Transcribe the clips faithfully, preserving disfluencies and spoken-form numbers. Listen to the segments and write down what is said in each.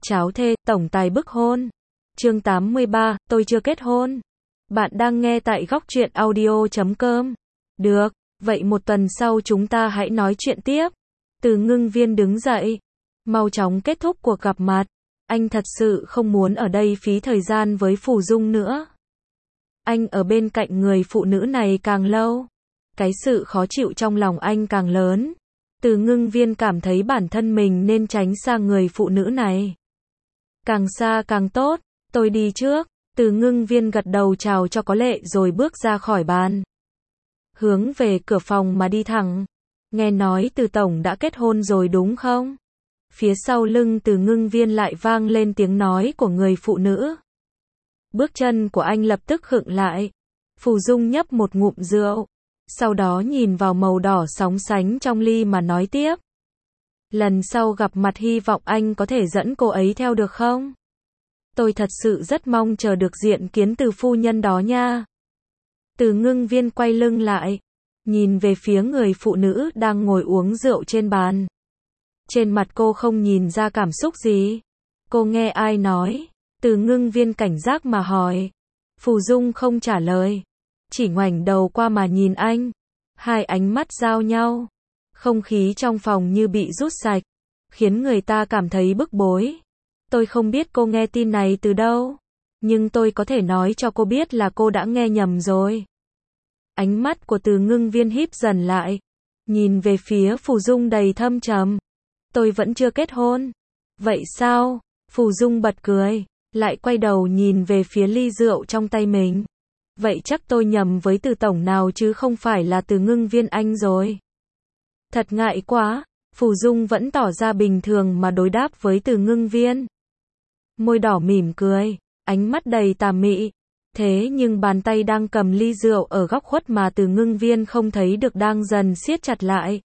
Cháo thê, tổng tài bức hôn. Chương tám mươi ba, tôi chưa kết hôn. Bạn đang nghe tại góc truyện audio chấm com. Được, vậy một tuần sau chúng ta hãy nói chuyện tiếp. Từ Ngưng Viên đứng dậy. Mau chóng kết thúc cuộc gặp mặt. Anh thật sự không muốn ở đây phí thời gian với Phù Dung nữa. Anh ở bên cạnh người phụ nữ này càng lâu, cái sự khó chịu trong lòng anh càng lớn. Từ Ngưng Viên cảm thấy bản thân mình nên tránh xa người phụ nữ này. Càng xa càng tốt, tôi đi trước. Từ Ngưng Viên gật đầu chào cho có lệ rồi bước ra khỏi bàn. Hướng về cửa phòng mà đi thẳng. Nghe nói Từ Tổng đã kết hôn rồi đúng không? Phía sau lưng Từ Ngưng Viên lại vang lên tiếng nói của người phụ nữ. Bước chân của anh lập tức khựng lại. Phù Dung nhấp một ngụm rượu. Sau đó nhìn vào màu đỏ sóng sánh trong ly mà nói tiếp. Lần sau gặp mặt hy vọng anh có thể dẫn cô ấy theo được không? Tôi thật sự rất mong chờ được diện kiến Từ phu nhân đó nha. Từ Ngưng Viên quay lưng lại, nhìn về phía người phụ nữ đang ngồi uống rượu trên bàn. Trên mặt cô không nhìn ra cảm xúc gì. Cô nghe ai nói? Từ Ngưng Viên cảnh giác mà hỏi. Phù Dung không trả lời, chỉ ngoảnh đầu qua mà nhìn anh. Hai ánh mắt giao nhau. Không khí trong phòng như bị rút sạch, khiến người ta cảm thấy bức bối. Tôi không biết cô nghe tin này từ đâu, nhưng tôi có thể nói cho cô biết là cô đã nghe nhầm rồi. Ánh mắt của Từ Ngưng Viên híp dần lại, nhìn về phía Phù Dung đầy thâm trầm. Tôi vẫn chưa kết hôn. Vậy sao? Phù Dung bật cười, lại quay đầu nhìn về phía ly rượu trong tay mình. Vậy chắc tôi nhầm với Từ Tổng nào chứ không phải là Từ Ngưng Viên anh rồi. Thật ngại quá. Phù Dung vẫn tỏ ra bình thường mà đối đáp với Từ Ngưng Viên. Môi đỏ mỉm cười, ánh mắt đầy tà mị. Thế nhưng bàn tay đang cầm ly rượu ở góc khuất mà Từ Ngưng Viên không thấy được đang dần siết chặt lại.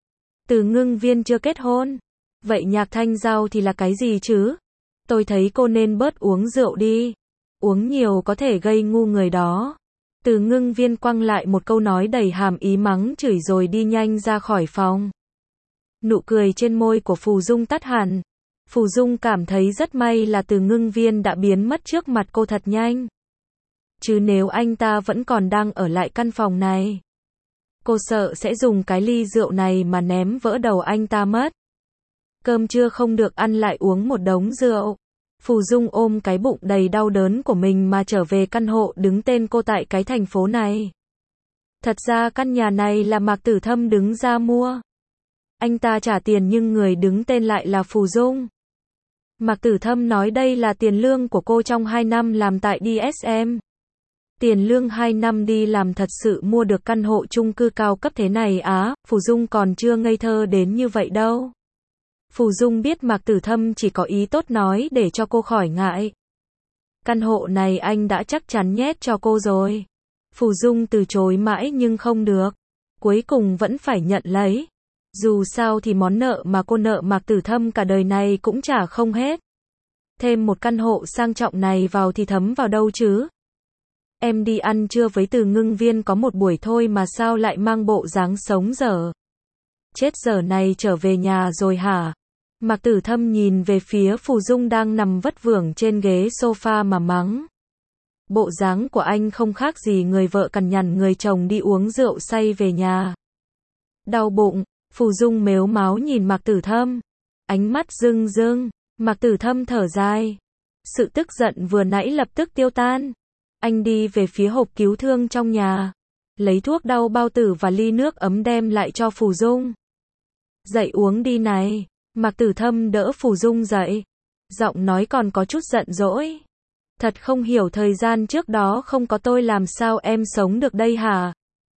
Từ Ngưng Viên chưa kết hôn. Vậy Nhạc Thanh Giao thì là cái gì chứ? Tôi thấy cô nên bớt uống rượu đi. Uống nhiều có thể gây ngu người đó. Từ Ngưng Viên quăng lại một câu nói đầy hàm ý mắng chửi rồi đi nhanh ra khỏi phòng. Nụ cười trên môi của Phù Dung tắt hẳn. Phù Dung cảm thấy rất may là Từ Ngưng Viên đã biến mất trước mặt cô thật nhanh. Chứ nếu anh ta vẫn còn đang ở lại căn phòng này, cô sợ sẽ dùng cái ly rượu này mà ném vỡ đầu anh ta mất. Cơm trưa không được ăn lại uống một đống rượu. Phù Dung ôm cái bụng đầy đau đớn của mình mà trở về căn hộ đứng tên cô tại cái thành phố này. Thật ra căn nhà này là Mạc Tử Thâm đứng ra mua. Anh ta trả tiền nhưng người đứng tên lại là Phù Dung. Mạc Tử Thâm nói đây là tiền lương của cô trong hai năm làm tại đê ét em. Tiền lương hai năm đi làm thật sự mua được căn hộ chung cư cao cấp thế này á, Phù Dung còn chưa ngây thơ đến như vậy đâu. Phù Dung biết Mạc Tử Thâm chỉ có ý tốt nói để cho cô khỏi ngại. Căn hộ này anh đã chắc chắn nhét cho cô rồi. Phù Dung từ chối mãi nhưng không được. Cuối cùng vẫn phải nhận lấy. Dù sao thì món nợ mà cô nợ Mạc Tử Thâm cả đời này cũng trả không hết. Thêm một căn hộ sang trọng này vào thì thấm vào đâu chứ? Em đi ăn trưa với Từ Ngưng Viên có một buổi thôi mà sao lại mang bộ dáng sống dở? Chết giờ này trở về nhà rồi hả? Mạc Tử Thâm nhìn về phía Phù Dung đang nằm vất vưởng trên ghế sofa mà mắng. Bộ dáng của anh không khác gì người vợ cằn nhằn người chồng đi uống rượu say về nhà. Đau bụng, Phù Dung mếu máo nhìn Mạc Tử Thâm. Ánh mắt rưng rưng, Mạc Tử Thâm thở dài. Sự tức giận vừa nãy lập tức tiêu tan. Anh đi về phía hộp cứu thương trong nhà, lấy thuốc đau bao tử và ly nước ấm đem lại cho Phù Dung. Dậy uống đi này. Mạc Tử Thâm đỡ Phù Dung dậy. Giọng nói còn có chút giận dỗi. Thật không hiểu thời gian trước đó không có tôi làm sao em sống được đây hả?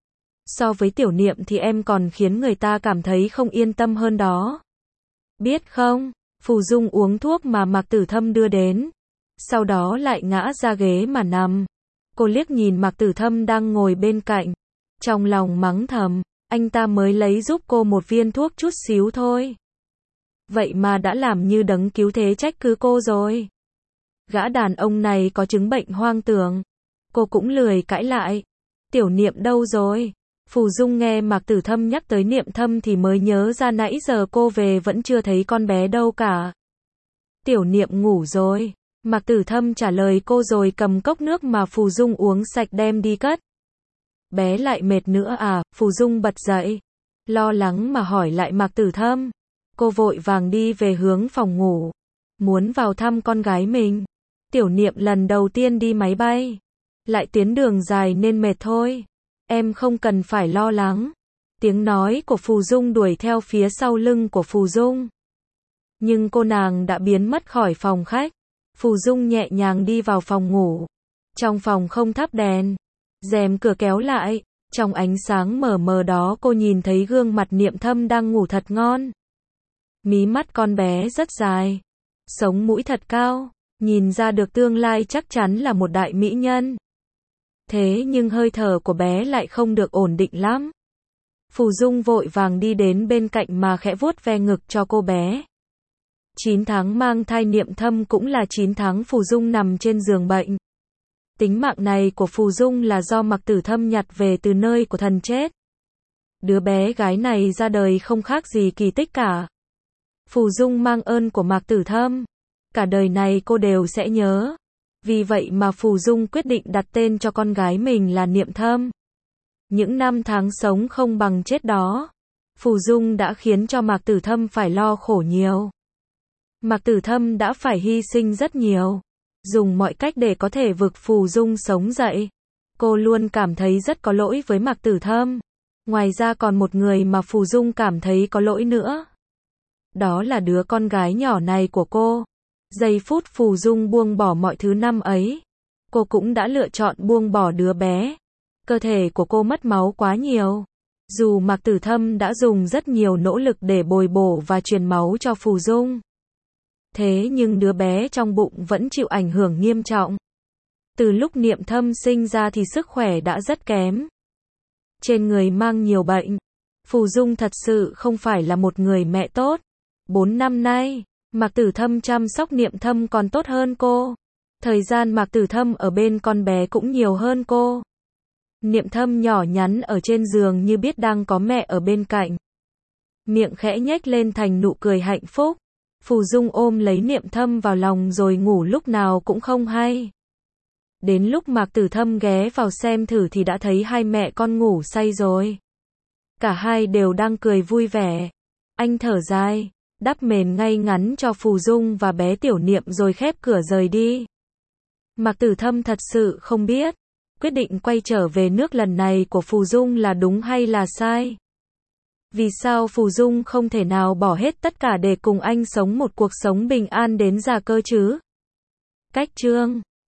So với Tiểu Niệm thì em còn khiến người ta cảm thấy không yên tâm hơn đó. Biết không? Phù Dung uống thuốc mà Mạc Tử Thâm đưa đến. Sau đó lại ngã ra ghế mà nằm. Cô liếc nhìn Mạc Tử Thâm đang ngồi bên cạnh. Trong lòng mắng thầm, anh ta mới lấy giúp cô một viên thuốc chút xíu thôi. Vậy mà đã làm như đấng cứu thế trách cứ cô rồi. Gã đàn ông này có chứng bệnh hoang tưởng. Cô cũng lười cãi lại. Tiểu Niệm đâu rồi? Phù Dung nghe Mạc Tử Thâm nhắc tới Niệm Thâm thì mới nhớ ra nãy giờ cô về vẫn chưa thấy con bé đâu cả. Tiểu Niệm ngủ rồi. Mạc Tử Thâm trả lời cô rồi cầm cốc nước mà Phù Dung uống sạch đem đi cất. Bé lại mệt nữa à? Phù Dung bật dậy, lo lắng mà hỏi lại Mạc Tử Thâm. Cô vội vàng đi về hướng phòng ngủ, muốn vào thăm con gái mình. Tiểu Niệm lần đầu tiên đi máy bay, lại tuyến đường dài nên mệt thôi. Em không cần phải lo lắng. Tiếng nói của Phù Dung đuổi theo phía sau lưng của Phù Dung. Nhưng cô nàng đã biến mất khỏi phòng khách. Phù Dung nhẹ nhàng đi vào phòng ngủ. Trong phòng không thắp đèn, rèm cửa kéo lại. Trong ánh sáng mờ mờ đó cô nhìn thấy gương mặt Niệm Thâm đang ngủ thật ngon. Mí mắt con bé rất dài, sống mũi thật cao, nhìn ra được tương lai chắc chắn là một đại mỹ nhân. Thế nhưng hơi thở của bé lại không được ổn định lắm. Phù Dung vội vàng đi đến bên cạnh mà khẽ vuốt ve ngực cho cô bé. chín tháng mang thai Niệm Thâm cũng là chín tháng Phù Dung nằm trên giường bệnh. Tính mạng này của Phù Dung là do Mạc Tử Thâm nhặt về từ nơi của thần chết. Đứa bé gái này ra đời không khác gì kỳ tích cả. Phù Dung mang ơn của Mạc Tử Thâm, cả đời này cô đều sẽ nhớ. Vì vậy mà Phù Dung quyết định đặt tên cho con gái mình là Niệm Thâm. Những năm tháng sống không bằng chết đó, Phù Dung đã khiến cho Mạc Tử Thâm phải lo khổ nhiều. Mạc Tử Thâm đã phải hy sinh rất nhiều, dùng mọi cách để có thể vực Phù Dung sống dậy. Cô luôn cảm thấy rất có lỗi với Mạc Tử Thâm. Ngoài ra còn một người mà Phù Dung cảm thấy có lỗi nữa. Đó là đứa con gái nhỏ này của cô. Giây phút Phù Dung buông bỏ mọi thứ năm ấy, cô cũng đã lựa chọn buông bỏ đứa bé. Cơ thể của cô mất máu quá nhiều. Dù Mạc Tử Thâm đã dùng rất nhiều nỗ lực để bồi bổ và truyền máu cho Phù Dung, thế nhưng đứa bé trong bụng vẫn chịu ảnh hưởng nghiêm trọng. Từ lúc Niệm Thâm sinh ra thì sức khỏe đã rất kém. Trên người mang nhiều bệnh. Phù Dung thật sự không phải là một người mẹ tốt. Bốn năm nay, Mạc Tử Thâm chăm sóc Niệm Thâm còn tốt hơn cô. Thời gian Mạc Tử Thâm ở bên con bé cũng nhiều hơn cô. Niệm Thâm nhỏ nhắn ở trên giường như biết đang có mẹ ở bên cạnh. Miệng khẽ nhếch lên thành nụ cười hạnh phúc. Phù Dung ôm lấy Niệm Thâm vào lòng rồi ngủ lúc nào cũng không hay. Đến lúc Mạc Tử Thâm ghé vào xem thử thì đã thấy hai mẹ con ngủ say rồi. Cả hai đều đang cười vui vẻ. Anh thở dài, đắp mền ngay ngắn cho Phù Dung và bé Tiểu Niệm rồi khép cửa rời đi. Mạc Tử Thâm thật sự không biết, quyết định quay trở về nước lần này của Phù Dung là đúng hay là sai. Vì sao Phù Dung không thể nào bỏ hết tất cả để cùng anh sống một cuộc sống bình an đến già cơ chứ? Cách chương